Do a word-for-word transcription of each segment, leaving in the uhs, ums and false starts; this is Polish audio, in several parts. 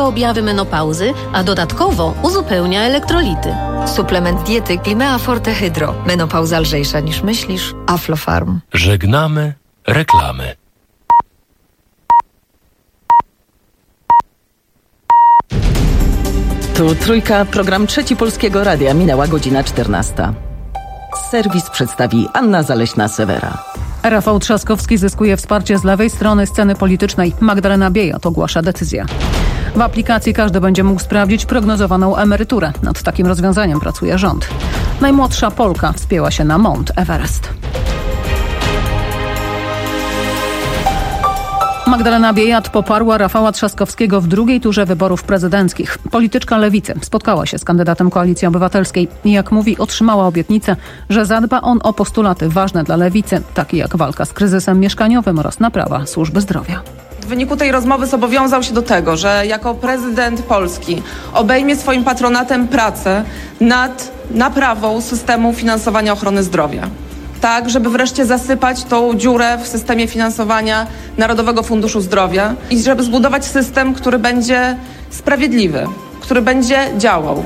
unika objawy menopauzy, a dodatkowo uzupełnia elektrolity. Suplement diety Climea Forte Hydro. Menopauza lżejsza niż myślisz. Aflofarm. Żegnamy reklamy. Tu Trójka, program Trzeci Polskiego Radia. Minęła godzina czternasta. Serwis przedstawi Anna Zaleśna-Sewera. Rafał Trzaskowski zyskuje wsparcie z lewej strony sceny politycznej. Magdalena Biejat ogłasza decyzję. W aplikacji każdy będzie mógł sprawdzić prognozowaną emeryturę. Nad takim rozwiązaniem pracuje rząd. Najmłodsza Polka wspięła się na Mount Everest. Magdalena Biejat poparła Rafała Trzaskowskiego w drugiej turze wyborów prezydenckich. Polityczka Lewicy spotkała się z kandydatem Koalicji Obywatelskiej i, jak mówi, otrzymała obietnicę, że zadba on o postulaty ważne dla Lewicy, takie jak walka z kryzysem mieszkaniowym oraz naprawa służby zdrowia. W wyniku tej rozmowy zobowiązał się do tego, że jako prezydent Polski obejmie swoim patronatem pracę nad naprawą systemu finansowania ochrony zdrowia. Tak, żeby wreszcie zasypać tą dziurę w systemie finansowania Narodowego Funduszu Zdrowia i żeby zbudować system, który będzie sprawiedliwy, który będzie działał.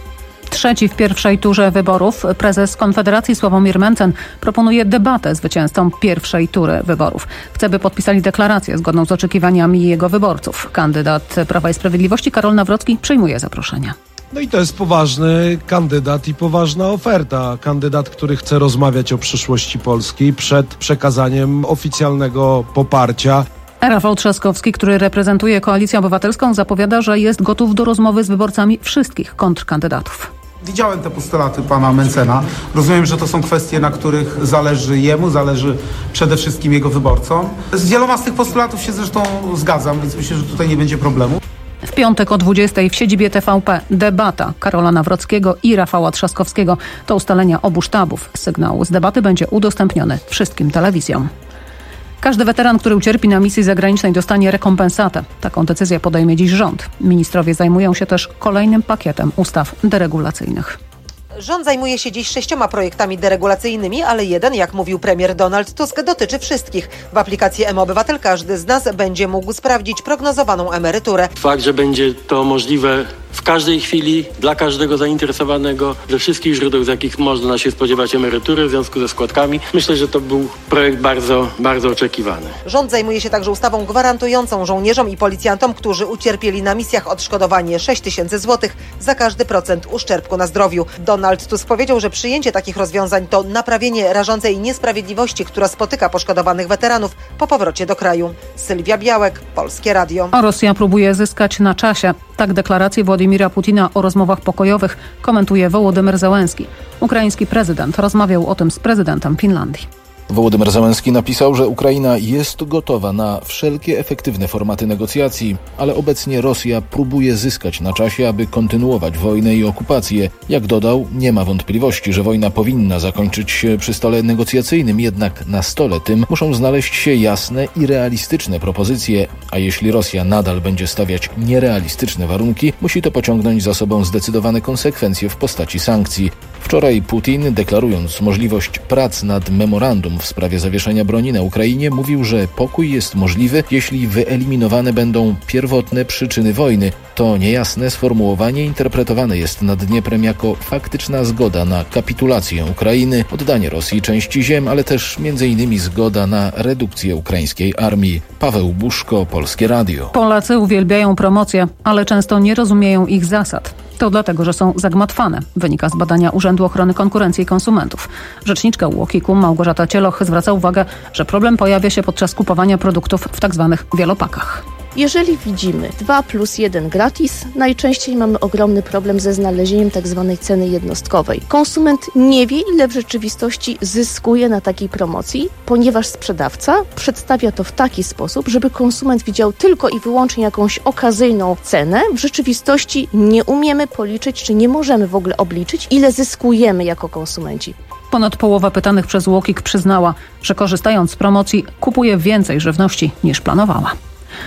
Trzeci w pierwszej turze wyborów prezes Konfederacji Sławomir Mencen proponuje debatę zwycięzcą pierwszej tury wyborów. Chce, by podpisali deklarację zgodną z oczekiwaniami jego wyborców. Kandydat Prawa i Sprawiedliwości Karol Nawrocki przyjmuje zaproszenia. No i to jest poważny kandydat i poważna oferta. Kandydat, który chce rozmawiać o przyszłości Polski przed przekazaniem oficjalnego poparcia. Rafał Trzaskowski, który reprezentuje Koalicję Obywatelską, zapowiada, że jest gotów do rozmowy z wyborcami wszystkich kontrkandydatów. Widziałem te postulaty pana Mencena. Rozumiem, że to są kwestie, na których zależy jemu, zależy przede wszystkim jego wyborcom. Z wieloma z tych postulatów się zresztą zgadzam, więc myślę, że tutaj nie będzie problemu. W piątek o dwudziestej w siedzibie T V P debata Karola Nawrockiego i Rafała Trzaskowskiego. To ustalenia obu sztabów. Sygnał z debaty będzie udostępniony wszystkim telewizjom. Każdy weteran, który ucierpi na misji zagranicznej, dostanie rekompensatę. Taką decyzję podejmie dziś rząd. Ministrowie zajmują się też kolejnym pakietem ustaw deregulacyjnych. Rząd zajmuje się dziś sześcioma projektami deregulacyjnymi, ale jeden, jak mówił premier Donald Tusk, dotyczy wszystkich. W aplikacji M-Obywatel każdy z nas będzie mógł sprawdzić prognozowaną emeryturę. Fakt, że będzie to możliwe w każdej chwili, dla każdego zainteresowanego, ze wszystkich źródeł, z jakich można się spodziewać emerytury w związku ze składkami. Myślę, że to był projekt bardzo, bardzo oczekiwany. Rząd zajmuje się także ustawą gwarantującą żołnierzom i policjantom, którzy ucierpieli na misjach, odszkodowanie sześć tysięcy złotych za każdy procent uszczerbku na zdrowiu. Donald Tusk powiedział, że przyjęcie takich rozwiązań to naprawienie rażącej niesprawiedliwości, która spotyka poszkodowanych weteranów po powrocie do kraju. Sylwia Białek, Polskie Radio. A Rosja próbuje zyskać na czasie. Tak deklarację Władimira Putina o rozmowach pokojowych komentuje Wołodymyr Zełenski. Ukraiński prezydent rozmawiał o tym z prezydentem Finlandii. Wołodymyr Zełenski napisał, że Ukraina jest gotowa na wszelkie efektywne formaty negocjacji, ale obecnie Rosja próbuje zyskać na czasie, aby kontynuować wojnę i okupację. Jak dodał, nie ma wątpliwości, że wojna powinna zakończyć się przy stole negocjacyjnym, jednak na stole tym muszą znaleźć się jasne i realistyczne propozycje, a jeśli Rosja nadal będzie stawiać nierealistyczne warunki, musi to pociągnąć za sobą zdecydowane konsekwencje w postaci sankcji. Wczoraj Putin, deklarując możliwość prac nad memorandum w sprawie zawieszenia broni na Ukrainie, mówił, że pokój jest możliwy, jeśli wyeliminowane będą pierwotne przyczyny wojny. To niejasne sformułowanie interpretowane jest nad Dnieprem jako faktyczna zgoda na kapitulację Ukrainy, oddanie Rosji części ziem, ale też między innymi zgoda na redukcję ukraińskiej armii. Paweł Buszko, Polskie Radio. Polacy uwielbiają promocje, ale często nie rozumieją ich zasad. To dlatego, że są zagmatwane, wynika z badania Urzędu Ochrony Konkurencji i Konsumentów. Rzeczniczka U O K I-u Małgorzata Cieloch zwraca uwagę, że problem pojawia się podczas kupowania produktów w tzw. wielopakach. Jeżeli widzimy dwa plus jeden gratis, najczęściej mamy ogromny problem ze znalezieniem tak zwanej ceny jednostkowej. Konsument nie wie, ile w rzeczywistości zyskuje na takiej promocji, ponieważ sprzedawca przedstawia to w taki sposób, żeby konsument widział tylko i wyłącznie jakąś okazyjną cenę. W rzeczywistości nie umiemy policzyć, czy nie możemy w ogóle obliczyć, ile zyskujemy jako konsumenci. Ponad połowa pytanych przez U O K I przyznała, że korzystając z promocji kupuje więcej żywności niż planowała.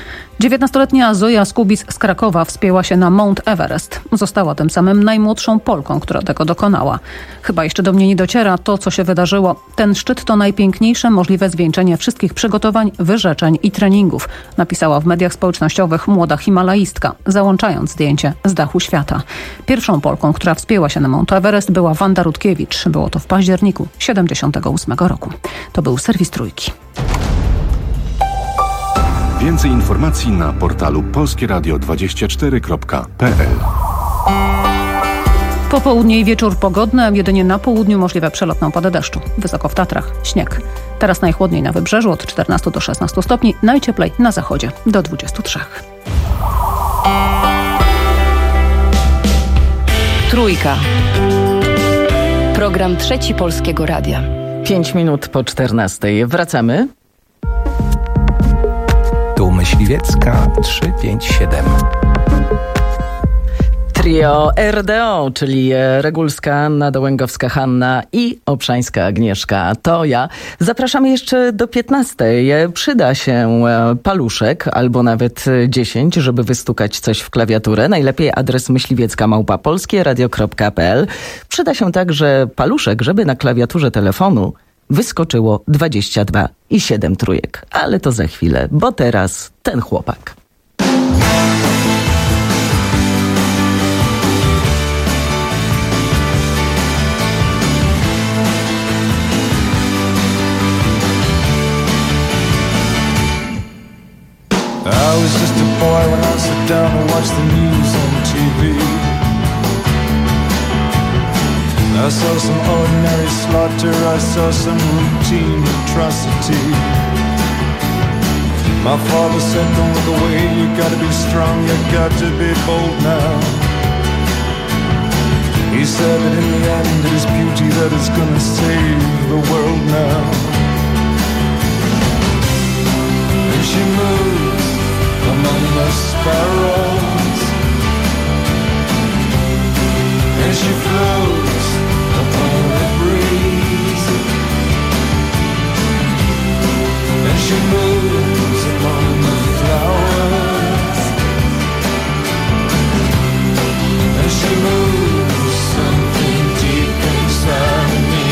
dziewiętnastoletnia Zoja Skubic z Krakowa wspięła się na Mount Everest. Została tym samym najmłodszą Polką, która tego dokonała. Chyba jeszcze do mnie nie dociera to, co się wydarzyło. Ten szczyt to najpiękniejsze możliwe zwieńczenie wszystkich przygotowań, wyrzeczeń i treningów, napisała w mediach społecznościowych młoda himalaistka, załączając zdjęcie z dachu świata. Pierwszą Polką, która wspięła się na Mount Everest, była Wanda Rutkiewicz. Było to w październiku siedemdziesiątego ósmego roku. To był serwis Trójki. Więcej informacji na portalu polskie radio dwadzieścia cztery kropka p l. Popołudnie i wieczór pogodne, jedynie na południu możliwe przelotne opady deszczu. Wysoko w Tatrach śnieg. Teraz najchłodniej na wybrzeżu od czternastu do szesnastu stopni, najcieplej na zachodzie do dwudziestu trzech. Trójka. Program Trzeci Polskiego Radia. Pięć minut po czternastej. Wracamy. Tu Myśliwiecka trzysta pięćdziesiąt siedem. Trio R D O, czyli Regulska, Anna Dołęgowska, Hanna i Obszańska Agnieszka. To ja. Zapraszamy jeszcze do piętnastej. Przyda się paluszek albo nawet dziesięć, żeby wystukać coś w klawiaturę. Najlepiej adres myśliwiecka małpa polskie radio kropka p l. Przyda się także paluszek, żeby na klawiaturze telefonu wyskoczyło dwadzieścia dwa i siedem trójek. Ale to za chwilę, bo teraz ten chłopak. I was just a boy when I sat down and watched the news on T V. I saw some ordinary slaughter, I saw some routine atrocity. My father said, don't look away, you gotta be strong, you got to be bold now. He said that in the end it is beauty that is gonna save the world now. And she moves among the sparrows, and she floats upon the breeze, and she moves among the flowers, and she moves something deep inside me.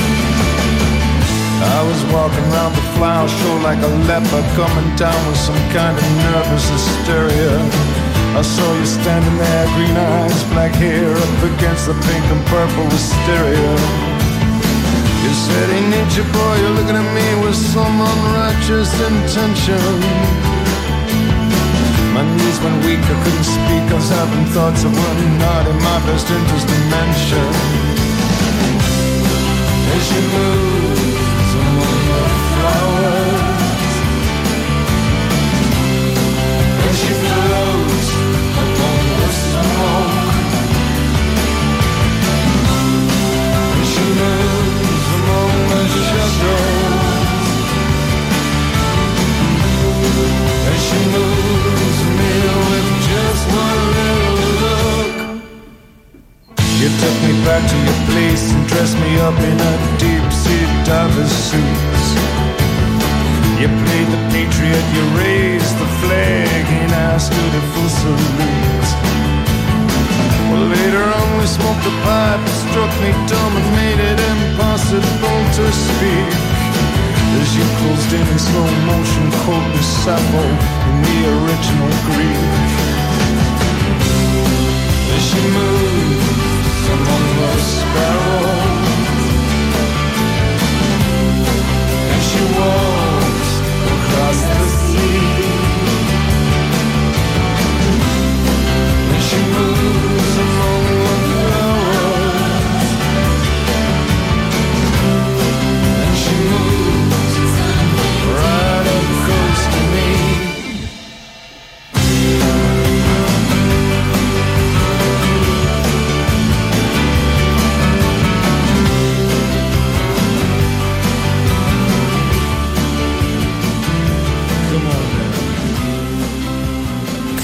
I was walking around the flower show like a leper, coming down with some kind of nervous hysteria. I saw you standing there, green eyes, black hair, up against the pink and purple wisteria. You said, hey nature boy, you're looking at me with some unrighteous intention. My knees went weak, I couldn't speak, I was having thoughts that were not in my best interest to mention. And she moves among the flowers, and she floats upon the smoke, and she moves among the shadows, and she moves me with just one little look. You took me back to your place and dressed me up in a deep-sea diver's suit. You played the patriot, you raised the flag, and I stood a full salute. Well, later on we smoked a pipe, struck me dumb and made it impossible to speak. As you closed in in slow motion, quote the Sappho in the original Greek. As she moves among the sparrows, and she walks across the sea, and she moves among the flowers, and she moves right up close to me.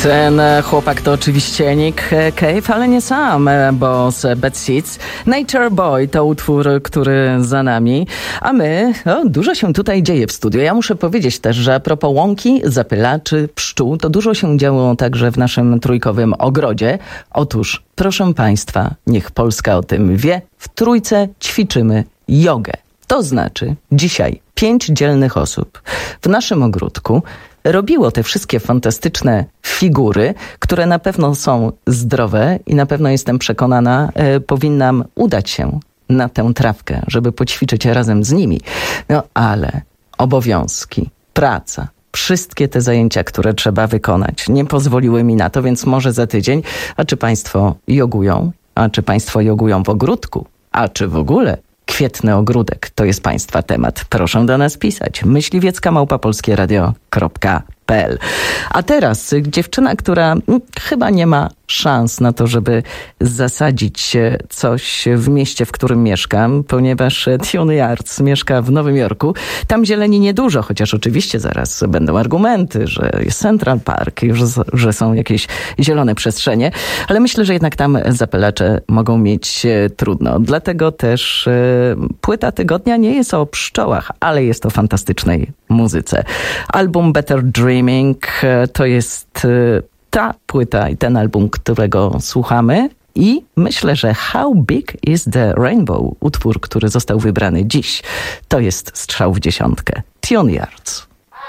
Ten chłopak to oczywiście Nick Cave, ale nie sam, bo z Bad Seeds. Nature Boy to utwór, który za nami, a my, o, dużo się tutaj dzieje w studiu. Ja muszę powiedzieć też, że a propos łąki, zapylaczy, pszczół, to dużo się działo także w naszym trójkowym ogrodzie. Otóż, proszę Państwa, niech Polska o tym wie, w trójce ćwiczymy jogę. To znaczy, dzisiaj pięć dzielnych osób w naszym ogródku robiło te wszystkie fantastyczne figury, które na pewno są zdrowe i na pewno jestem przekonana, e, powinnam udać się na tę trawkę, żeby poćwiczyć razem z nimi. No ale obowiązki, praca, wszystkie te zajęcia, które trzeba wykonać, nie pozwoliły mi na to, więc może za tydzień. A czy Państwo jogują? A czy Państwo jogują w ogródku? A czy w ogóle kwietny ogródek to jest Państwa temat? Proszę do nas pisać. myśliwiecka małpa polskie radio kropka p l. A teraz dziewczyna, która chyba nie ma szans na to, żeby zasadzić coś w mieście, w którym mieszkam, ponieważ Tune Yards mieszka w Nowym Jorku. Tam zieleni niedużo, chociaż oczywiście zaraz będą argumenty, że jest Central Park, że, że są jakieś zielone przestrzenie, ale myślę, że jednak tam zapylacze mogą mieć trudno. Dlatego też płyta tygodnia nie jest o pszczołach, ale jest o fantastycznej muzyce. Album Better Dreaming to jest ta płyta i ten album, którego słuchamy, i myślę, że How Big is the Rainbow, utwór, który został wybrany dziś, to jest strzał w dziesiątkę. Tune Yards.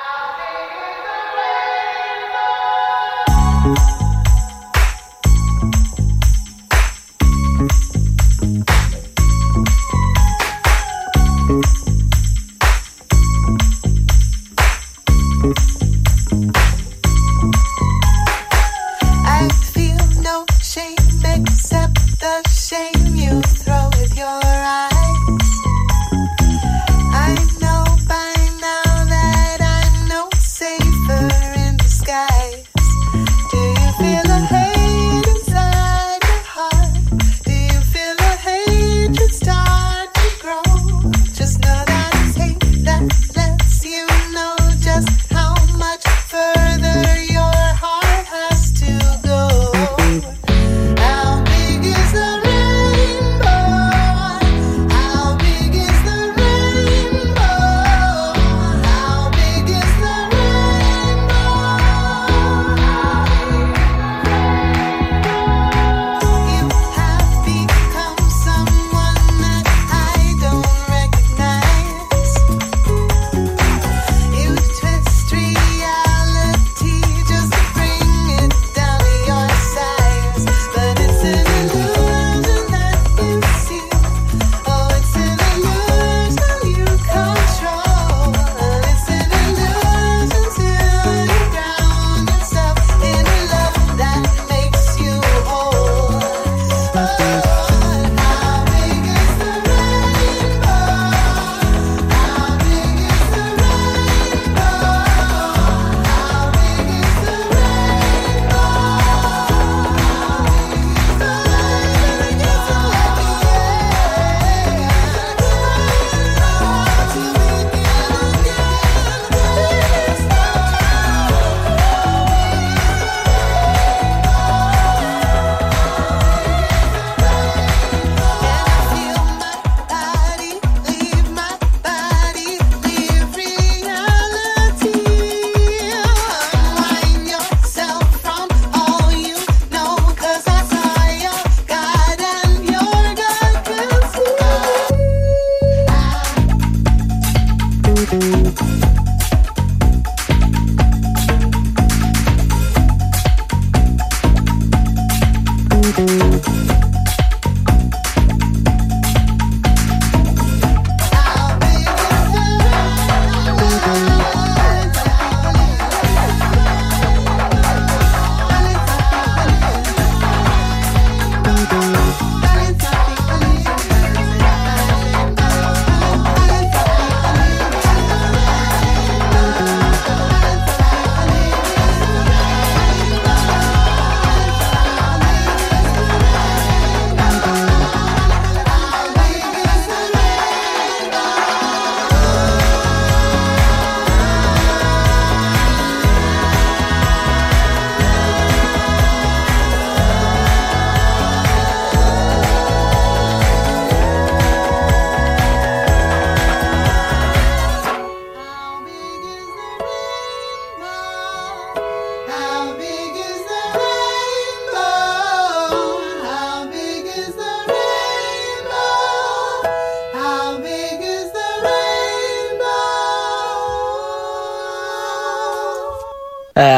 Shame you throw with your eyes. I know by now that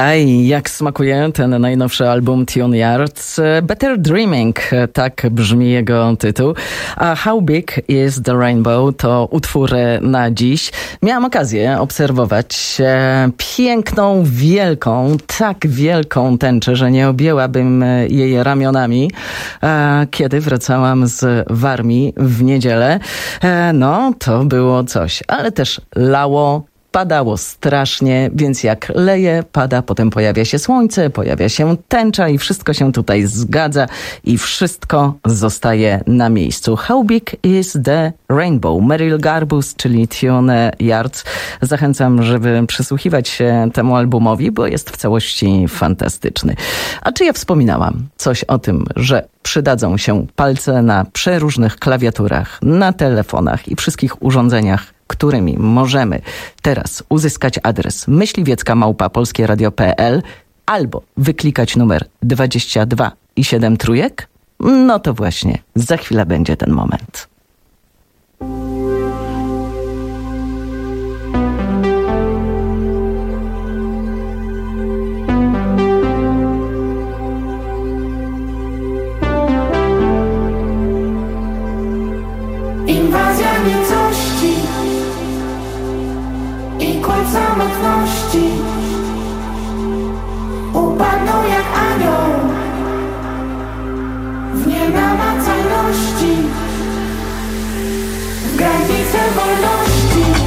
Aj, jak smakuje ten najnowszy album Tune Yards. Better Dreaming, tak brzmi jego tytuł. A How Big is the Rainbow to utwór na dziś. Miałam okazję obserwować piękną, wielką, tak wielką tęczę, że nie objęłabym jej ramionami, kiedy wracałam z Warmii w niedzielę. No, to było coś, ale też lało. Padało strasznie, więc jak leje, pada, potem pojawia się słońce, pojawia się tęcza i wszystko się tutaj zgadza i wszystko zostaje na miejscu. How Big is the Rainbow? Meryl Garbus, czyli Tune Yards. Zachęcam, żeby przysłuchiwać się temu albumowi, bo jest w całości fantastyczny. A czy ja wspominałam coś o tym, że przydadzą się palce na przeróżnych klawiaturach, na telefonach i wszystkich urządzeniach, którymi możemy teraz uzyskać adres myśliwiecka małpa polskieradio kropka pe el albo wyklikać numer dwadzieścia dwa i siedem trójek? No to właśnie, za chwilę będzie ten moment. Inwazja nicości i kład samotności upadną jak anioł w nienamacalności, w granice wolności,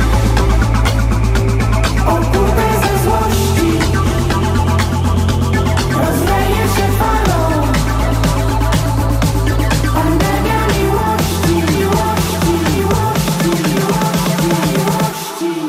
okute ze złości, rozleje się falą pandemia miłości, miłości, miłości, miłości, miłości.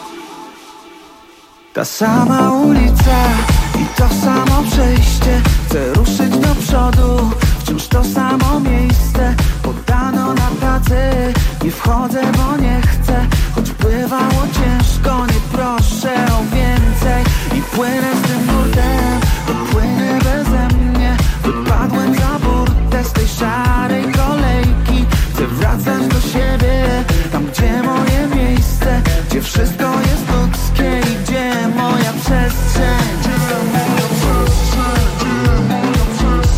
Ta sama ulica i to samo przejście. Chcę ruszyć do przodu, wciąż to samo miejsce. Poddano na tacy, nie wchodzę, bo nie chcę. Choć bywało ciężko, nie proszę o więcej. I płynę z tym nurtem, dopłynę beze mnie. Wypadłem za burtę z tej szarej kolejki. Chcę wracać do siebie, tam gdzie moje miejsce, gdzie wszystko jest ludzkie i gdzie moja przestrzeń. Gdzie moja przestrzeń, gdzie moja przestrzeń.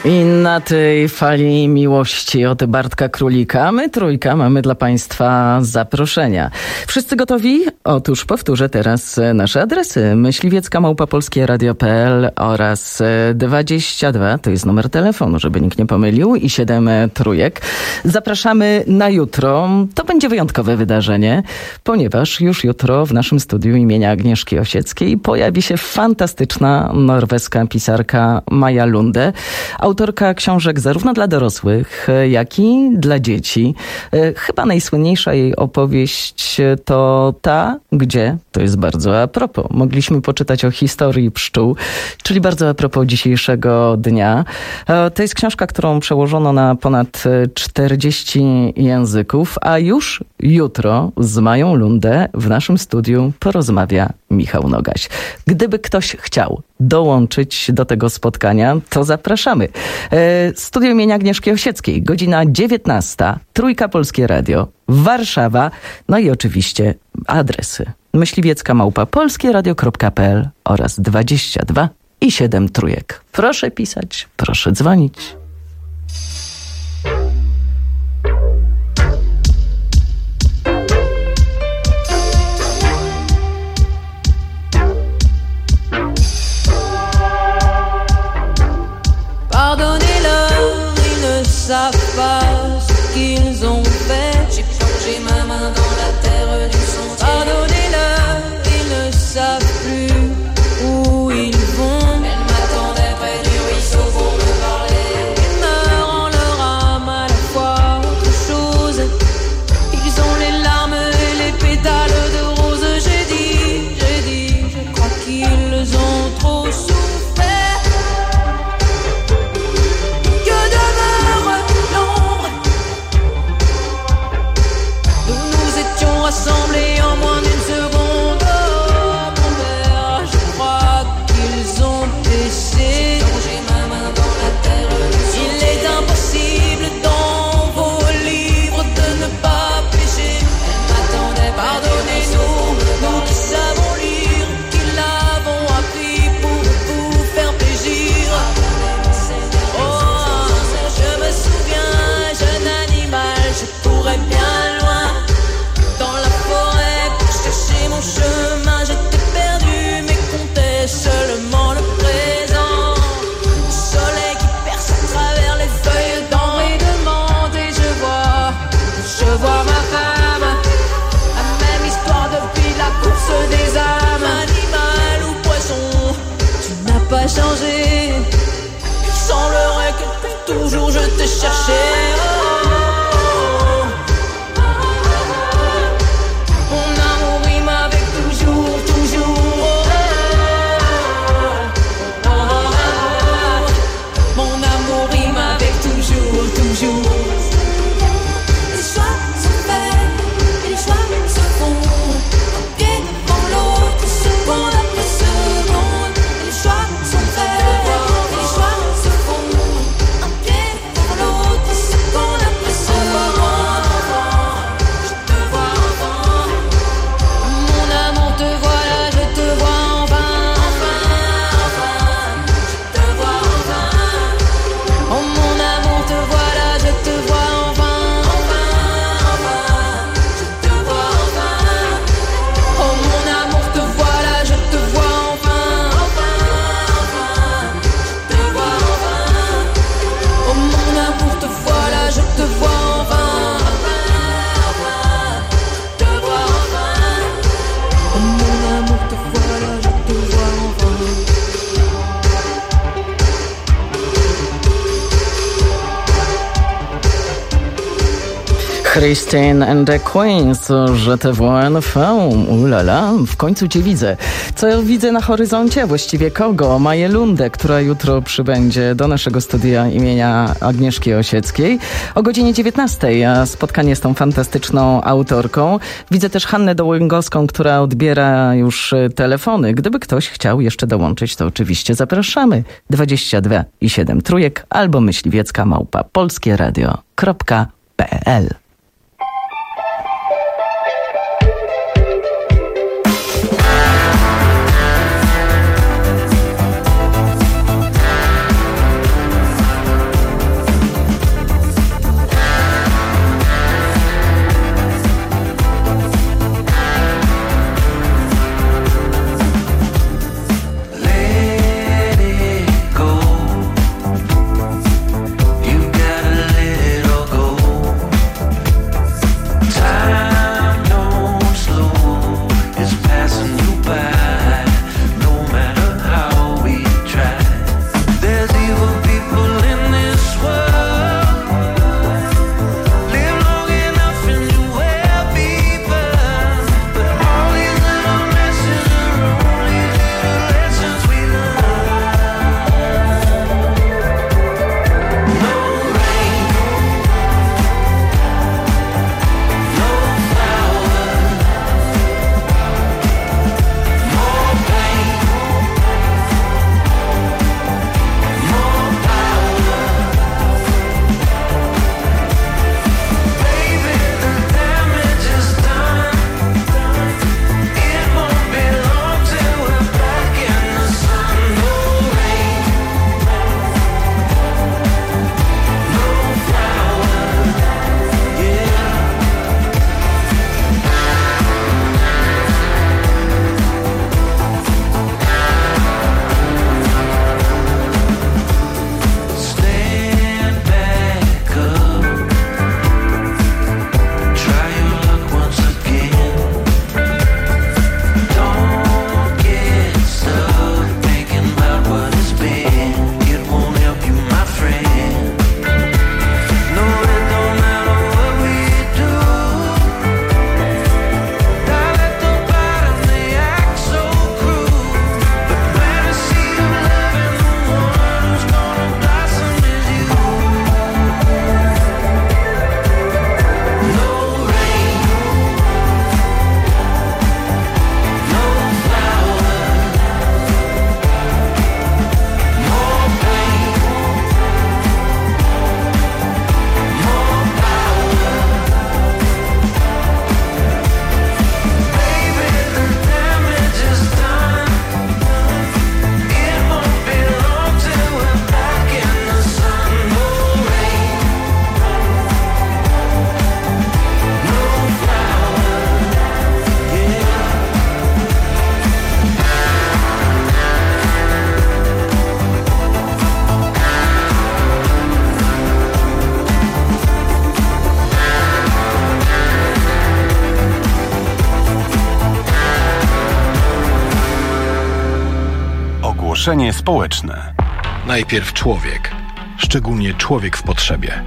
I na tej fali miłości od Bartka Królika my trójka mamy dla Państwa zaproszenia. Wszyscy gotowi? Otóż powtórzę teraz nasze adresy. myśliwiecka małpa polskie radio kropka p l oraz dwadzieścia dwa, to jest numer telefonu, żeby nikt nie pomylił, i siedem trójek. Zapraszamy na jutro. To będzie wyjątkowe wydarzenie, ponieważ już jutro w naszym studiu imienia Agnieszki Osieckiej pojawi się fantastyczna norweska pisarka Maja Lunde, autorka książek zarówno dla dorosłych, jak i dla dzieci. Chyba najsłynniejsza jej opowieść to ta, gdzie, to jest bardzo a propos, mogliśmy poczytać o historii pszczół, czyli bardzo a propos dzisiejszego dnia. To jest książka, którą przełożono na ponad czterdzieści języków, a już jutro z Mają Lunde w naszym studiu porozmawia Michał Nogaś. Gdyby ktoś chciał dołączyć do tego spotkania, to zapraszamy. Studio imienia Agnieszki Osieckiej, godzina dziewiętnasta, Trójka Polskie Radio, Warszawa, no i oczywiście adresy myśliwiecka małpa polskie radio kropka p l oraz dwadzieścia dwa i siedem trójek. Proszę pisać, proszę dzwonić. Pardonnez-leur, ils ne savent pas ce qu'ils ont fait. J'ai plongé ma main dans la terre du sentier. Pardonnez-leur, ils ne savent plus où ils vont. Elle m'attendait près du ruisseau pour me parler. Ils meurent en leur âme à la fois autre chose. Ils ont les larmes et les pétales de rose. J'ai dit, j'ai dit, je crois qu'ils ont trop souffert. Rassemblés en moins d'une seconde, oh mon père, je crois qu'ils ont péché. J'ai ma main dans la terre. Il est impossible dans vos livres de ne pas pécher. Elle m'attendait, pardonnez-nous, nous qui savons lire, qui l'avons appris pour vous faire plaisir. Oh, je me souviens, jeune animal, je courais bien loin. Mon chemin, j'étais perdu, mais comptais seulement le présent. Le soleil qui perce à travers les feuilles d'en et demande. Et je vois, je vois ma femme, la même histoire depuis la course des âmes. Animal ou poisson, tu n'as pas changé. Il semblerait que depuis toujours je te cherchais. Christine and the Queens, że te W N V, ulala, w końcu cię widzę. Co widzę na horyzoncie? Właściwie kogo? Maję Lundę, która jutro przybędzie do naszego studia imienia Agnieszki Osieckiej o godzinie dziewiętnastej, a spotkanie z tą fantastyczną autorką. Widzę też Hannę Dołęgowską, która odbiera już telefony. Gdyby ktoś chciał jeszcze dołączyć, to oczywiście zapraszamy. dwadzieścia dwa i siedem trójek albo myśliwiecka małpa polskie radio kropka p l. Ogłoszenie społeczne. Najpierw człowiek, szczególnie człowiek w potrzebie.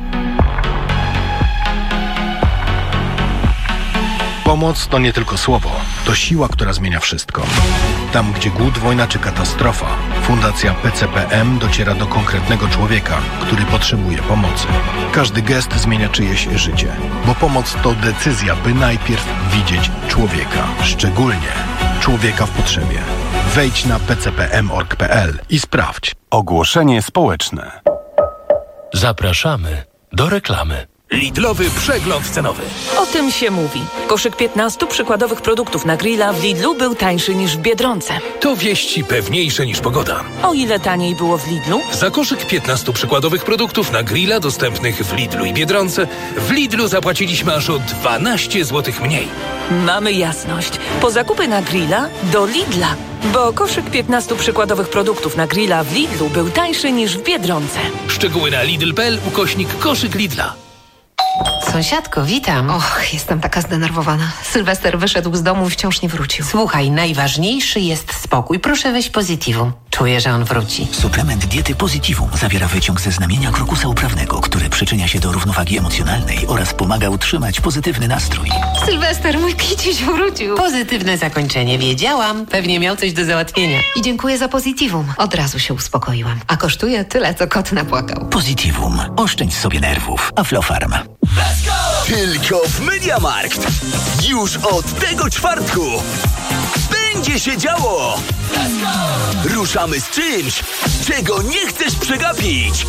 Pomoc to nie tylko słowo, to siła, która zmienia wszystko. Tam, gdzie głód, wojna czy katastrofa, Fundacja P C P M dociera do konkretnego człowieka, który potrzebuje pomocy. Każdy gest zmienia czyjeś życie, bo pomoc to decyzja, by najpierw widzieć człowieka, szczególnie człowieka w potrzebie. Wejdź na p c p m kropka org kropka p l i sprawdź. Ogłoszenie społeczne. Zapraszamy do reklamy. Lidlowy przegląd cenowy. O tym się mówi. Koszyk piętnastu przykładowych produktów na grilla w Lidlu był tańszy niż w Biedronce. To wieści pewniejsze niż pogoda. O ile taniej było w Lidlu? Za koszyk piętnastu przykładowych produktów na grilla dostępnych w Lidlu i Biedronce w Lidlu zapłaciliśmy aż o dwanaście złotych mniej. Mamy jasność. Po zakupy na grilla do Lidla. Bo koszyk piętnastu przykładowych produktów na grilla w Lidlu był tańszy niż w Biedronce. Szczegóły na lidl kropka p l ukośnik koszyk Lidla. Sąsiadko, witam. Och, jestem taka zdenerwowana. Sylwester wyszedł z domu i wciąż nie wrócił. Słuchaj, najważniejszy jest spokój. Proszę weź Positivum. Czuję, że on wróci. Suplement diety Positivum zawiera wyciąg ze znamienia krokusa uprawnego, który przyczynia się do równowagi emocjonalnej oraz pomaga utrzymać pozytywny nastrój. Sylwester, mój kiciuś wrócił. Pozytywne zakończenie, wiedziałam. Pewnie miał coś do załatwienia. I dziękuję za Positivum. Od razu się uspokoiłam. A kosztuje tyle, co kot napłakał. Positivum. Oszczędź sobie nerwów. Aflofarm. Tylko w MediaMarkt. Już od tego czwartku będzie się działo. Ruszamy z czymś, czego nie chcesz przegapić.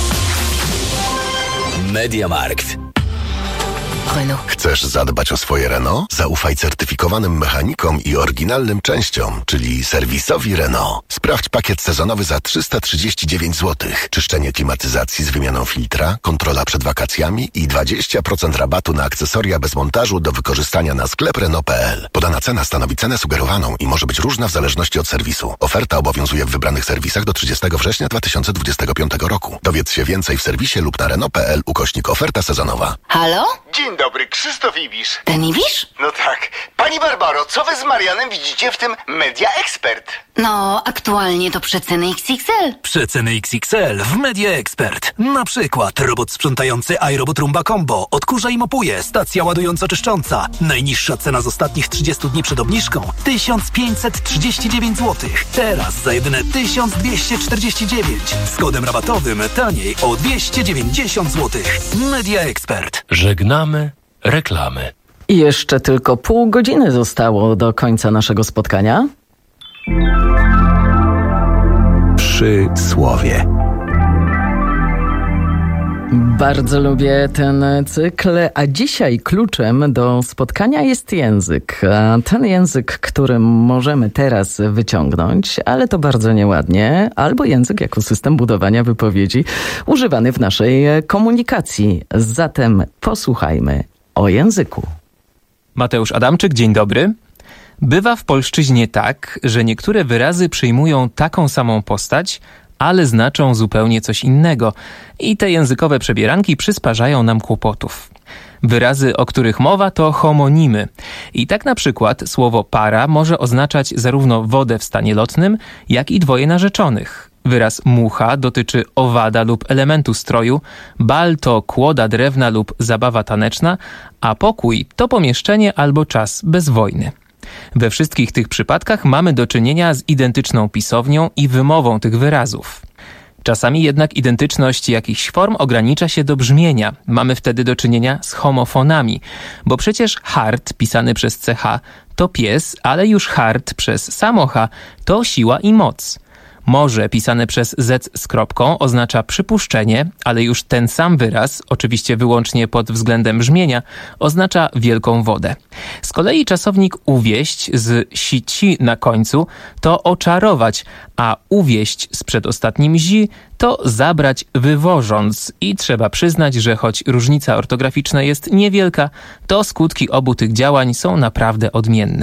MediaMarkt. Renault. Chcesz zadbać o swoje Renault? Zaufaj certyfikowanym mechanikom i oryginalnym częściom, czyli serwisowi Renault. Sprawdź pakiet sezonowy za trzysta trzydzieści dziewięć złotych. Czyszczenie klimatyzacji z wymianą filtra, kontrola przed wakacjami i dwadzieścia procent rabatu na akcesoria bez montażu do wykorzystania na sklep Renault kropka p l. Podana cena stanowi cenę sugerowaną i może być różna w zależności od serwisu. Oferta obowiązuje w wybranych serwisach do trzydziestego września dwa tysiące dwudziestego piątego roku. Dowiedz się więcej w serwisie lub na Renault kropka p l ukośnik oferta sezonowa. Halo? Dzień dobry, Krzysztof Ibisz. Ten Ibisz? No tak. Pani Barbaro, co wy z Marianem widzicie w tym Media Expert? No, aktualnie to przeceny X X L. Przeceny X X L w Media Expert. Na przykład robot sprzątający iRobot Roomba Combo, odkurza i mopuje, stacja ładująco-czyszcząca. Najniższa cena z ostatnich trzydziestu dni przed obniżką tysiąc pięćset trzydzieści dziewięć złotych. Teraz za jedyne tysiąc dwieście czterdzieści dziewięć. Z kodem rabatowym taniej o dwieście dziewięćdziesiąt złotych. Media Expert. Żegnamy reklamy. I jeszcze tylko pół godziny zostało do końca naszego spotkania. Przy słowie. Bardzo lubię ten cykl, a dzisiaj kluczem do spotkania jest język. Ten język, który możemy teraz wyciągnąć, ale to bardzo nieładnie, albo język jako system budowania wypowiedzi używany w naszej komunikacji. Zatem posłuchajmy o języku. Mateusz Adamczyk, dzień dobry. Bywa w polszczyźnie tak, że niektóre wyrazy przyjmują taką samą postać, ale znaczą zupełnie coś innego i te językowe przebieranki przysparzają nam kłopotów. Wyrazy, o których mowa, to homonimy. I tak na przykład słowo para może oznaczać zarówno wodę w stanie lotnym, jak i dwoje narzeczonych. Wyraz mucha dotyczy owada lub elementu stroju, bal to kłoda drewna lub zabawa taneczna, a pokój to pomieszczenie albo czas bez wojny. We wszystkich tych przypadkach mamy do czynienia z identyczną pisownią i wymową tych wyrazów. Czasami jednak identyczność jakichś form ogranicza się do brzmienia. Mamy wtedy do czynienia z homofonami, bo przecież hart pisany przez C H to pies, ale już hart przez samo H to siła i moc. Morze pisane przez Z z kropką oznacza przypuszczenie, ale już ten sam wyraz, oczywiście wyłącznie pod względem brzmienia, oznacza wielką wodę. Z kolei czasownik uwieść z si-ci na końcu to oczarować, a uwieść z przedostatnim zi to zabrać wywożąc i trzeba przyznać, że choć różnica ortograficzna jest niewielka, to skutki obu tych działań są naprawdę odmienne.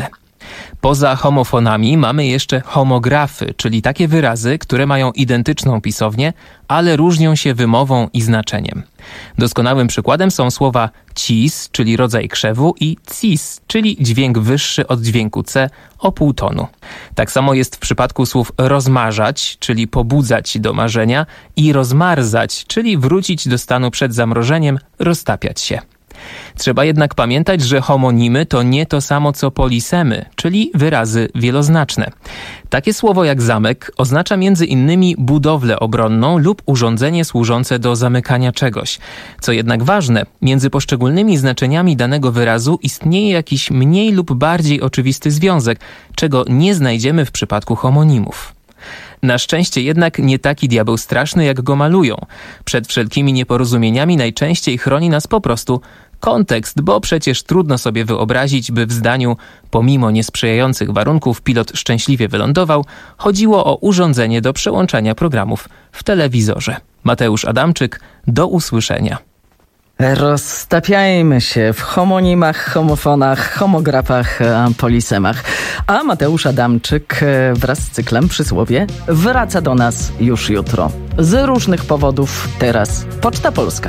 Poza homofonami mamy jeszcze homografy, czyli takie wyrazy, które mają identyczną pisownię, ale różnią się wymową i znaczeniem. Doskonałym przykładem są słowa cis, czyli rodzaj krzewu, i cis, czyli dźwięk wyższy od dźwięku c o pół tonu. Tak samo jest w przypadku słów rozmarzać, czyli pobudzać do marzenia, i rozmarzać, czyli wrócić do stanu przed zamrożeniem, roztapiać się. Trzeba jednak pamiętać, że homonimy to nie to samo co polisemy, czyli wyrazy wieloznaczne. Takie słowo jak zamek oznacza między innymi budowlę obronną lub urządzenie służące do zamykania czegoś. Co jednak ważne, między poszczególnymi znaczeniami danego wyrazu istnieje jakiś mniej lub bardziej oczywisty związek, czego nie znajdziemy w przypadku homonimów. Na szczęście jednak nie taki diabeł straszny, jak go malują. Przed wszelkimi nieporozumieniami najczęściej chroni nas po prostu kontekst, bo przecież trudno sobie wyobrazić, by w zdaniu pomimo niesprzyjających warunków pilot szczęśliwie wylądował, chodziło o urządzenie do przełączania programów w telewizorze. Mateusz Adamczyk, do usłyszenia. Roztapiajmy się w homonimach, homofonach, homografach, polisemach. A Mateusz Adamczyk wraz z cyklem Przysłowie wraca do nas już jutro. Z różnych powodów teraz Poczta Polska.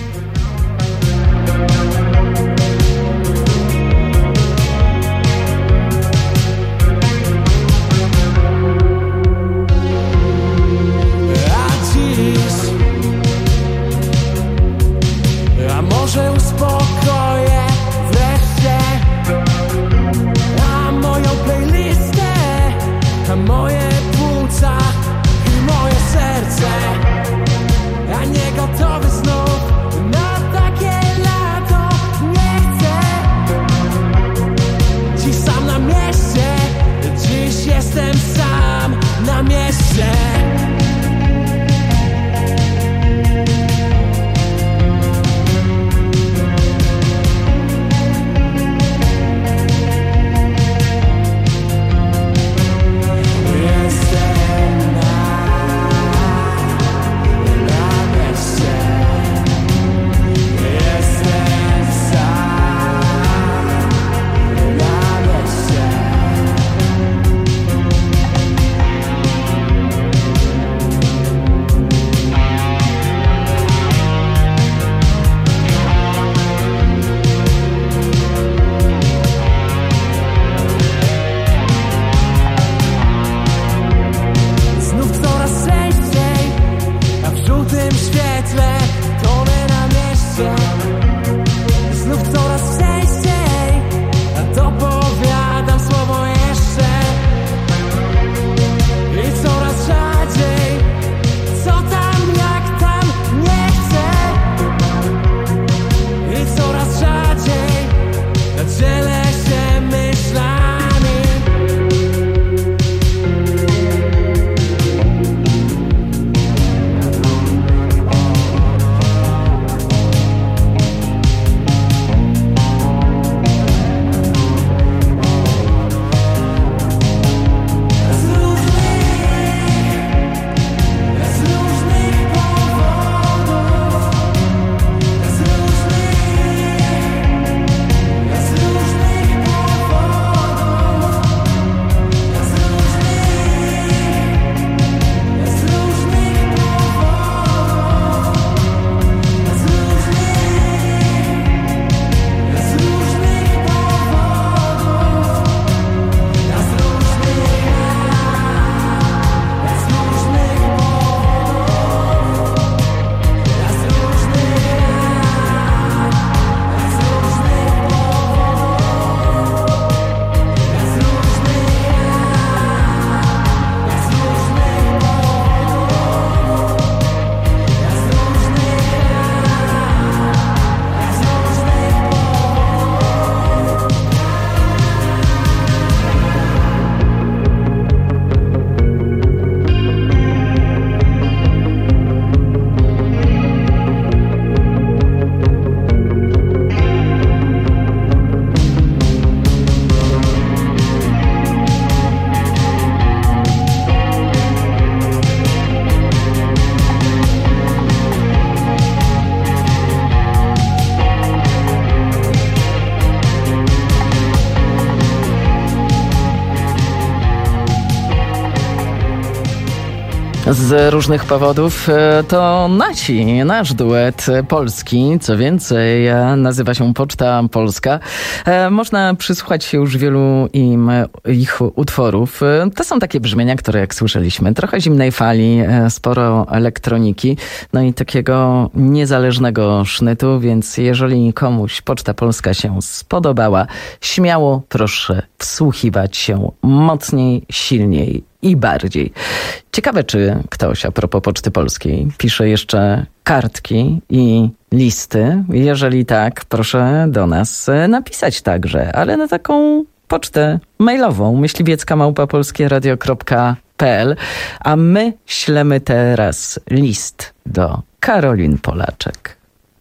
Może uspokoję wreszcie a moją playlistę, a moje płuca i moje serce, a nie gotowy znów na takie lato. Nie chcę dziś sam na mieście, dziś jestem sam na mieście. z różnych powodów. To nasi, nasz duet polski, co więcej, nazywa się Poczta Polska. Można przysłuchać się już wielu im ich utworów. To są takie brzmienia, które jak słyszeliśmy, trochę zimnej fali, sporo elektroniki, no i takiego niezależnego sznytu, więc jeżeli komuś Poczta Polska się spodobała, śmiało proszę wsłuchiwać się mocniej, silniej i bardziej. Ciekawe, czy ktoś a propos Poczty Polskiej pisze jeszcze kartki i listy. Jeżeli tak, proszę do nas napisać także, ale na taką pocztę mailową myśliwiecka małpa polskie radio kropka p l, a my ślemy teraz list do Karolin Polaczek.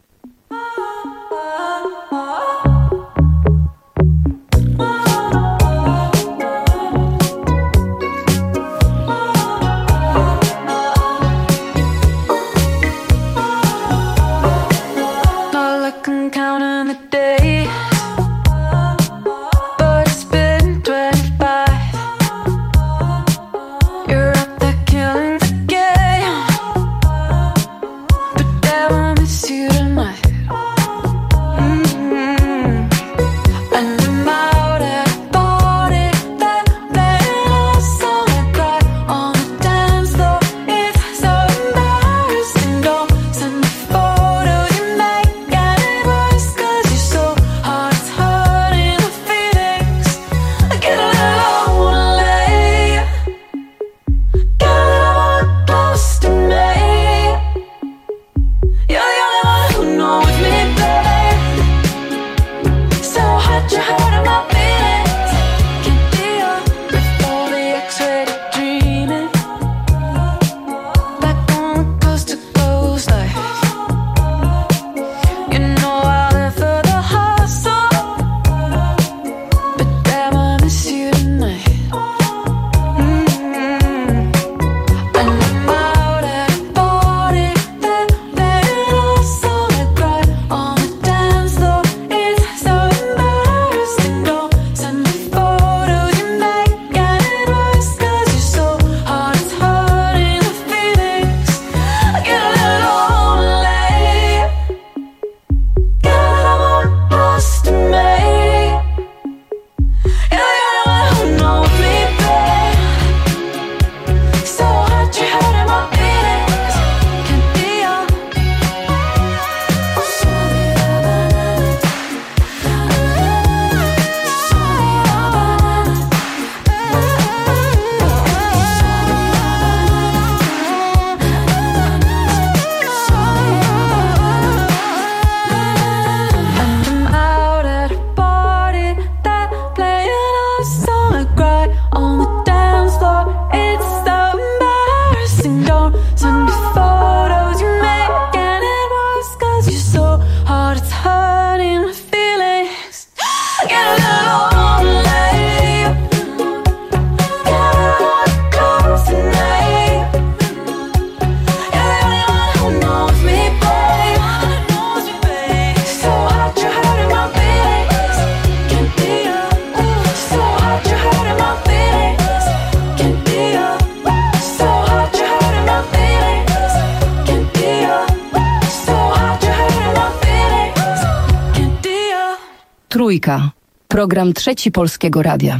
Trójka. Program Trzeci Polskiego Radia.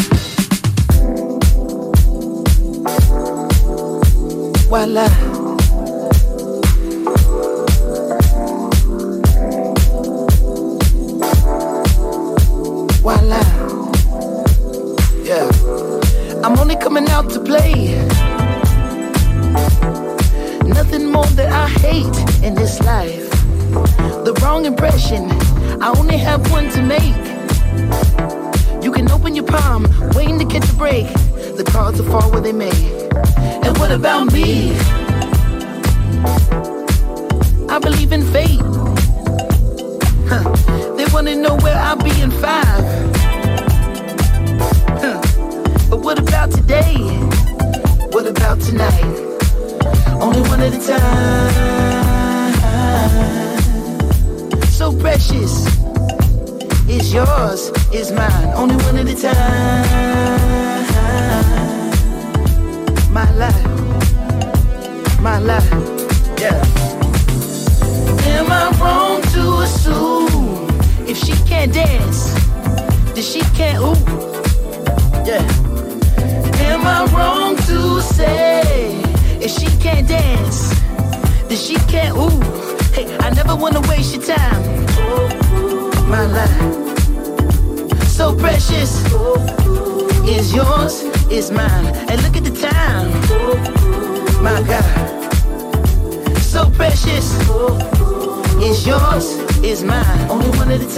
Voila. Voila. Yeah. I'm only coming out to play. Nothing more that I hate in this life. The wrong impression, I only have one to make. You can open your palm, waiting to catch a break. The cards will fall where they may. And what about me? I believe in fate. Huh. They wanna know where I'll be in five. Huh. But what about today? What about tonight? Only one at a time. So precious. It's yours, it's mine. Only one at a time. My life. life. Yeah. Am I wrong to assume if she can't dance, then she can't ooh? Yeah. Am I wrong to say if she can't dance, then she can't ooh? Hey, I never wanna waste your time. My life, so precious, is yours, is mine. And look at the time. My God, so precious, is yours, is mine. Only one at a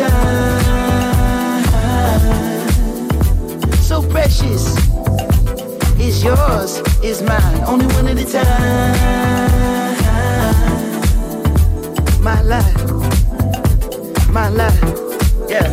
time. So precious, is yours, is mine. Only one at a time. My life, my life, yeah.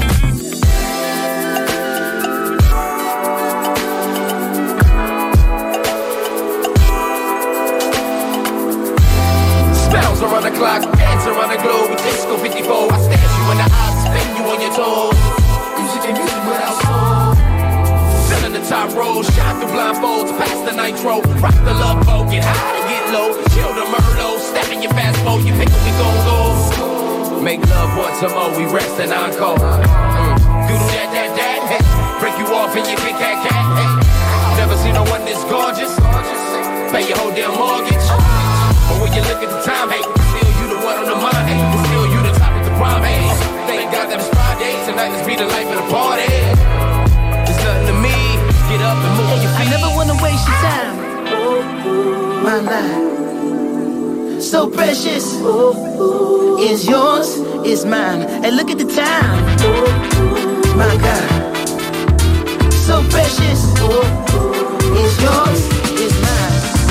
Spells around the clock, dance around the globe with Disco fifty-four. I stare you in the eyes, spin you on your toes. Music and music without soul. Selling the top road, shine through blindfolds, pass the nitro, rock the love boat, get high and get low, chill the Merlot, step in your fast mode, you pick up, we gon' go. Make love once or more, we rest and encore. Mm. Do that, that, that, hey. Break you off and you pick that cat, hey. Never seen no one this gorgeous. Pay your whole damn mortgage. But when you look at the time, hey, still you the one on the mind, hey. Still you the top of the prime, hey. Thank God that it's Friday, tonight let's be the life of the party. There's nothing to me, get up and move your feet. I never wanna waste your time. My life, so precious, is yours, is mine. And look at the time. My God, so precious, is yours, is mine.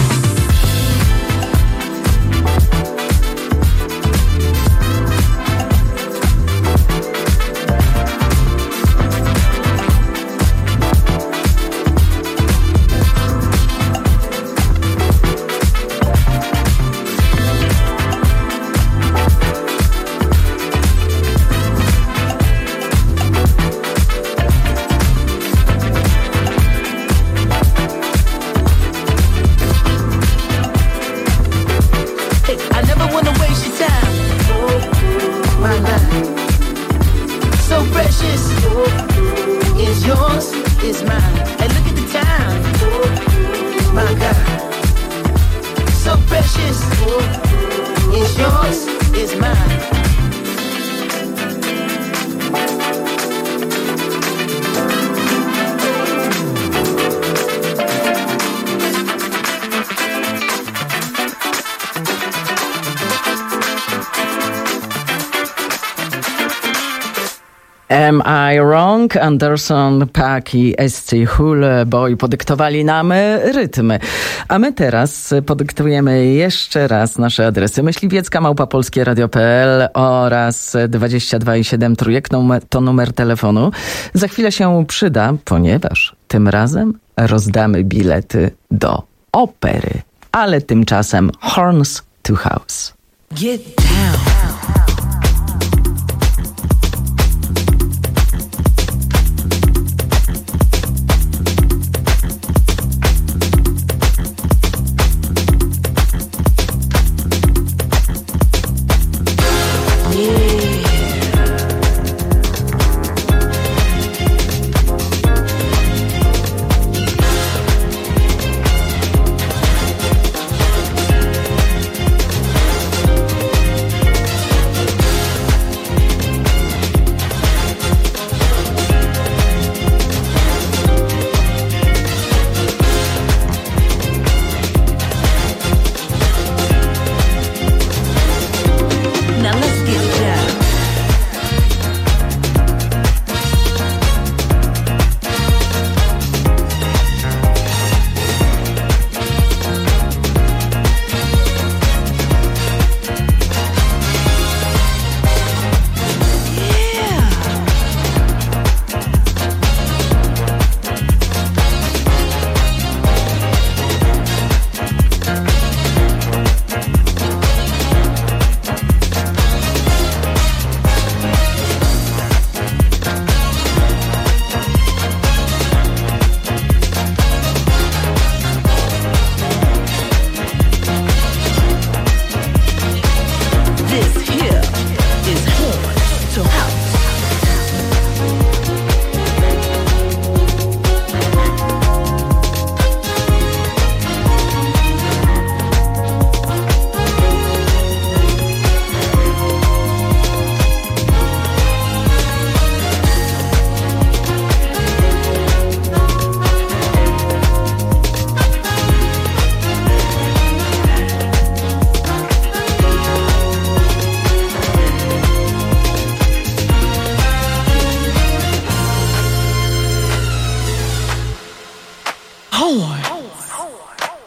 Am I Wrong? Anderson, Paak i S C Huleboy podyktowali nam rytmy. A my teraz podyktujemy jeszcze raz nasze adresy myśliwiecka małpa polskie radio kropka p l oraz dwadzieścia dwa i siedem trójek to numer telefonu. Za chwilę się przyda, ponieważ tym razem rozdamy bilety do opery. Ale tymczasem Horns to House. Get down.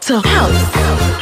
to house.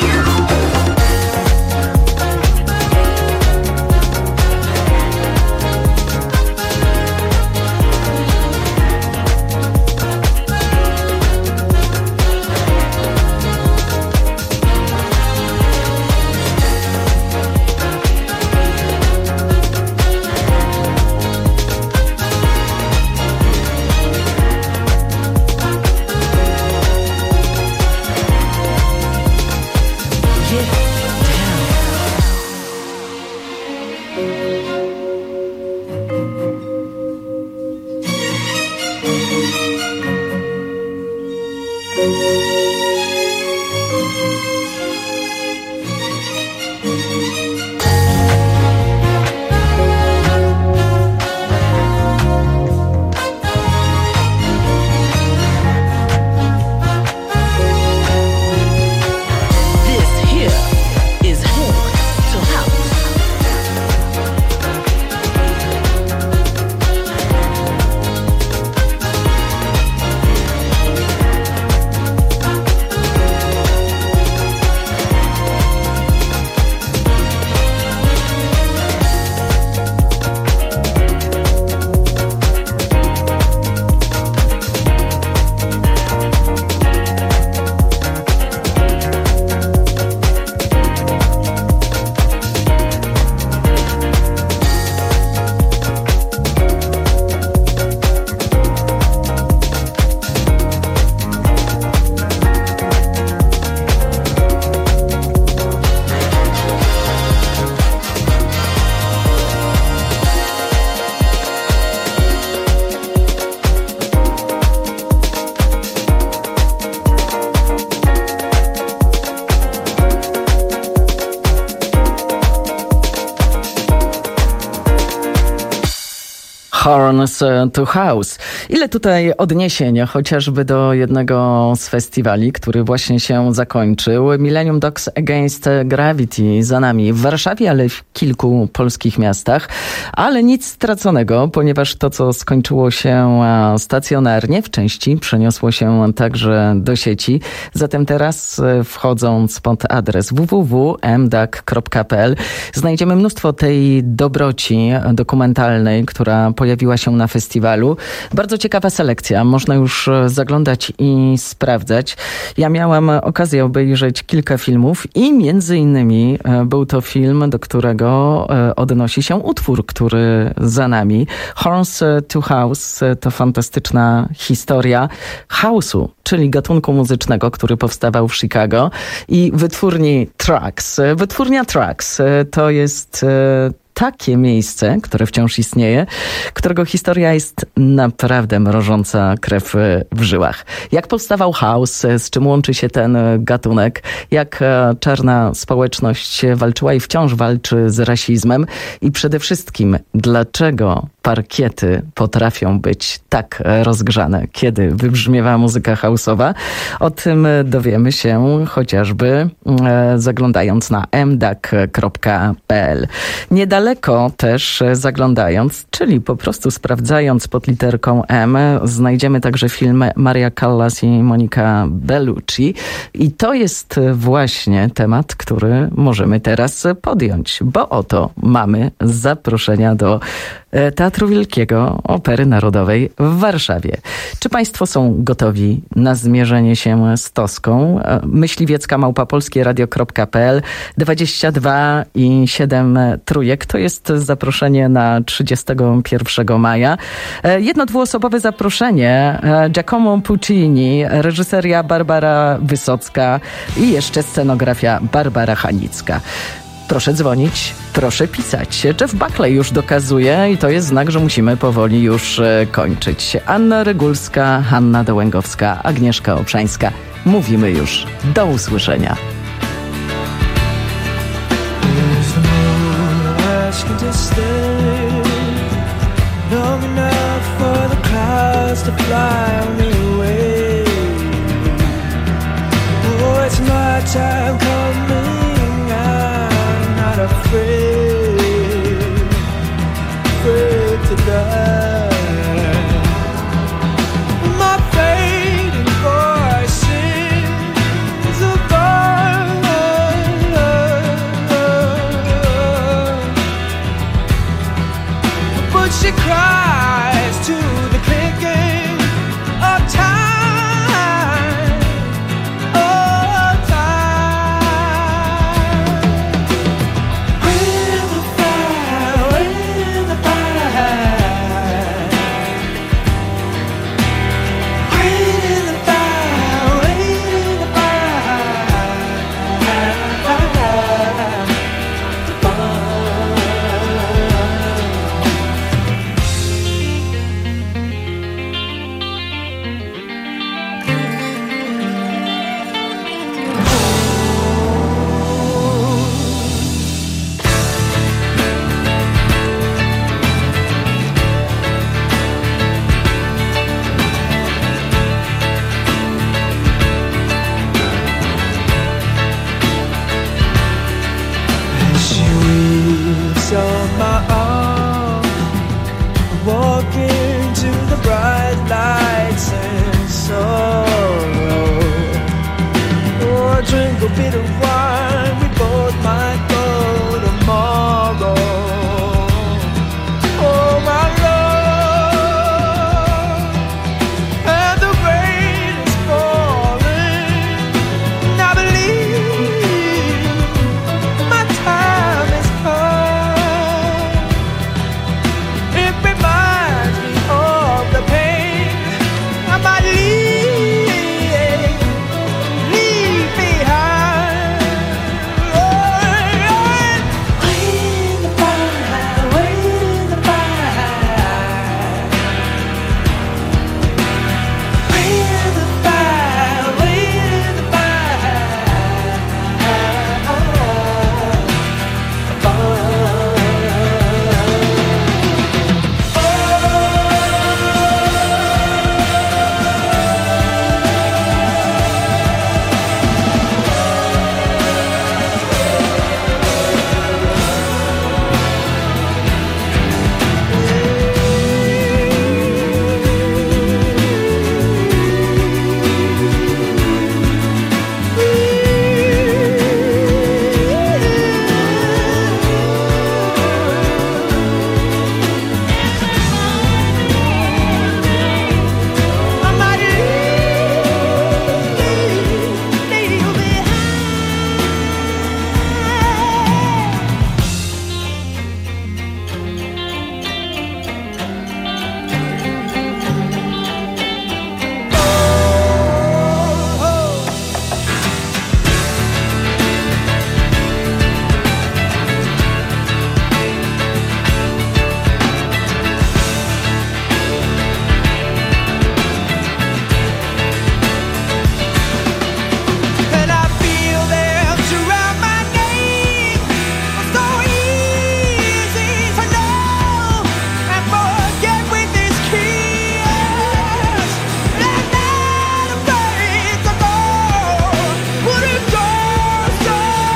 Horns to House. Ile tutaj odniesienia chociażby do jednego z festiwali, który właśnie się zakończył. Millennium Dogs Against Gravity za nami w Warszawie, ale w kilku polskich miastach. Ale nic straconego, ponieważ to, co skończyło się stacjonarnie, w części przeniosło się także do sieci. Zatem teraz, wchodząc pod adres w w w kropka m d a c kropka p l, znajdziemy mnóstwo tej dobroci dokumentalnej, która pojawiła się na festiwalu. Bardzo ciekawa selekcja. Można już zaglądać i sprawdzać. Ja miałam okazję obejrzeć kilka filmów i między innymi był to film, do którego odnosi się utwór, który za nami. Horns to House to fantastyczna historia house'u, czyli gatunku muzycznego, który powstawał w Chicago i wytwórni Trax. Wytwórnia Trax to jest takie miejsce, które wciąż istnieje, którego historia jest naprawdę mrożąca krew w żyłach. Jak powstawał house, z czym łączy się ten gatunek, jak czarna społeczność walczyła i wciąż walczy z rasizmem i przede wszystkim, dlaczego parkiety potrafią być tak rozgrzane, kiedy wybrzmiewa muzyka house'owa. O tym dowiemy się chociażby zaglądając na m d a c kropka p l. Niedaleko też zaglądając, czyli po prostu sprawdzając pod literką M, znajdziemy także film Maria Callas i Monica Bellucci. I to jest właśnie temat, który możemy teraz podjąć, bo oto mamy zaproszenia do Teatru Wielkiego Opery Narodowej w Warszawie. Czy Państwo są gotowi na zmierzenie się z Toską? Myśliwiecka małpa polskie radio kropka p l, dwadzieścia dwa i siedem trójek. To jest zaproszenie na trzydziestego pierwszego maja. Jedno dwuosobowe zaproszenie. Giacomo Puccini, reżyseria Barbara Wysocka i jeszcze scenografia Barbara Hanicka. Proszę dzwonić, proszę pisać. Jeff Buckley już dokazuje i to jest znak, że musimy powoli już kończyć. Anna Regulska, Hanna Dołęgowska, Agnieszka Obszańska. Mówimy już. Do usłyszenia. Afraid, afraid to die. My fading voice sings above. bit of wine, we both might go tomorrow. Oh my love, and the rain is falling, and I believe my time is come. It reminds me of the pain I might leave, leave behind. Oh, way in the fire, way in the fire, way in the fire, way in the and I feel them surround my name. So easy to know and forget with this kiss. And not afraid to go. Would it go so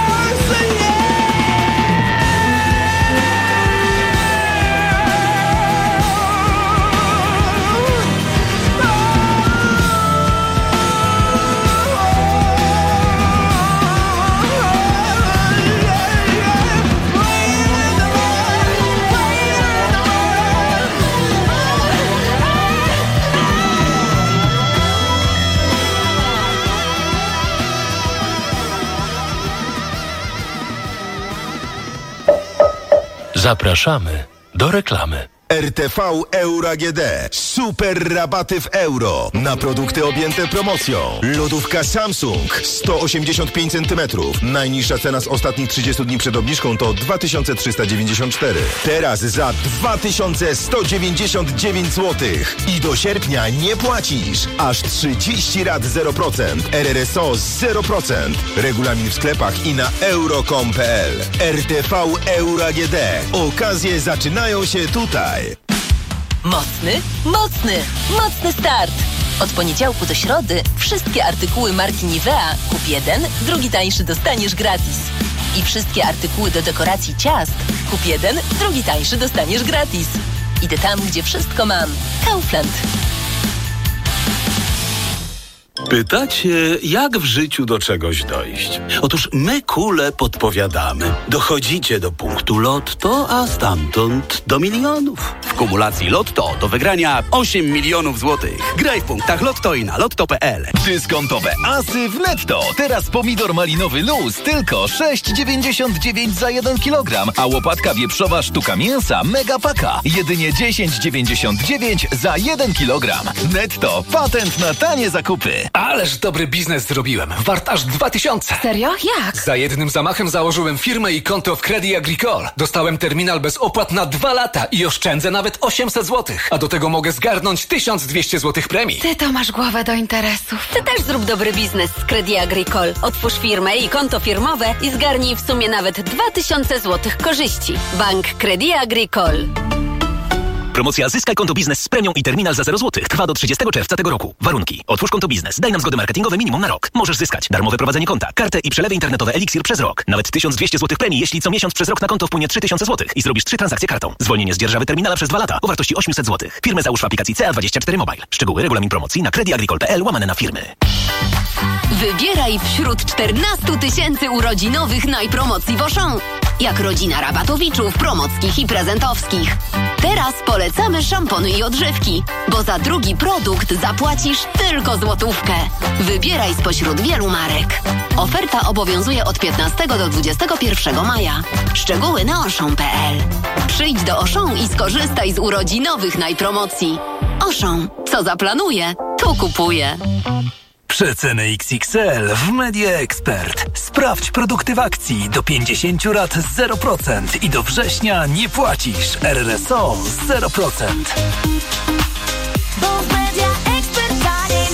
Zapraszamy do reklamy. R T V Euro A G D. Super rabaty w euro na produkty objęte promocją. Lodówka Samsung sto osiemdziesiąt pięć centymetrów. Najniższa cena z ostatnich trzydziestu dni przed obniżką to dwa tysiące trzysta dziewięćdziesiąt cztery. Teraz za dwa tysiące sto dziewięćdziesiąt dziewięć złotych. I do sierpnia nie płacisz. Aż trzydzieści rat zero procent. R R S O zero procent. Regulamin w sklepach i na euro kropka com kropka p l. R T V Euro A G D. Okazje zaczynają się tutaj. Mocny, mocny, mocny start! Od poniedziałku do środy wszystkie artykuły marki Nivea kup jeden, drugi tańszy dostaniesz gratis. I wszystkie artykuły do dekoracji ciast kup jeden, drugi tańszy dostaniesz gratis. Idę tam, gdzie wszystko mam. Kaufland. Pytacie, jak w życiu do czegoś dojść? Otóż my kule podpowiadamy. Dochodzicie do punktu Lotto, a stamtąd do milionów. W kumulacji Lotto do wygrania osiem milionów złotych. Graj w punktach Lotto i na lotto kropka p l. Dyskontowe asy w netto. Teraz pomidor malinowy luz tylko sześć dziewięćdziesiąt dziewięć za jeden kilogram, a łopatka wieprzowa sztuka mięsa mega paka jedynie dziesięć dziewięćdziesiąt dziewięć za jeden kilogram. Netto. Patent na tanie zakupy. Ależ dobry biznes zrobiłem. Wart aż dwa tysiące. Serio? Jak? Za jednym zamachem założyłem firmę i konto w Credit Agricole. Dostałem terminal bez opłat na dwa lata i oszczędzę nawet osiemset złotych. A do tego mogę zgarnąć tysiąc dwieście złotych premii. Ty to masz głowę do interesów. Ty też zrób dobry biznes z Credit Agricole. Otwórz firmę i konto firmowe i zgarnij w sumie nawet dwa tysiące złotych korzyści. Bank Credit Agricole. Promocja Zyskaj konto biznes z premią i terminal za zero złotych trwa do trzydziestego czerwca tego roku. Warunki. Otwórz konto biznes. Daj nam zgody marketingowe minimum na rok. Możesz zyskać darmowe prowadzenie konta, kartę i przelewy internetowe Eliksir przez rok. Nawet tysiąc dwieście złotych premii, jeśli co miesiąc przez rok na konto wpłynie trzy tysiące złotych i zrobisz trzy transakcje kartą. Zwolnienie z dzierżawy terminala przez dwa lata o wartości osiemset złotych. Firmę załóż w aplikacji C A dwadzieścia cztery Mobile. Szczegóły regulamin promocji na creditagricole kropka p l łamane na firmy. Wybieraj wśród czternastu tysięcy urodzinowych najpromocji w Auchan. Jak rodzina rabatowiczów, promockich i prezentowskich. Teraz polecamy szampony i odżywki, bo za drugi produkt zapłacisz tylko złotówkę. Wybieraj spośród wielu marek. Oferta obowiązuje od piętnastego do dwudziestego pierwszego maja. Szczegóły na auchan kropka p l. Przyjdź do Auchan i skorzystaj z urodzinowych najpromocji. Auchan. Co zaplanuje, to kupuje. Przeceny X X L w Media Expert. Sprawdź produkty w akcji do pięćdziesięciu lat zero procent i do września nie płacisz. R R S O zero procent.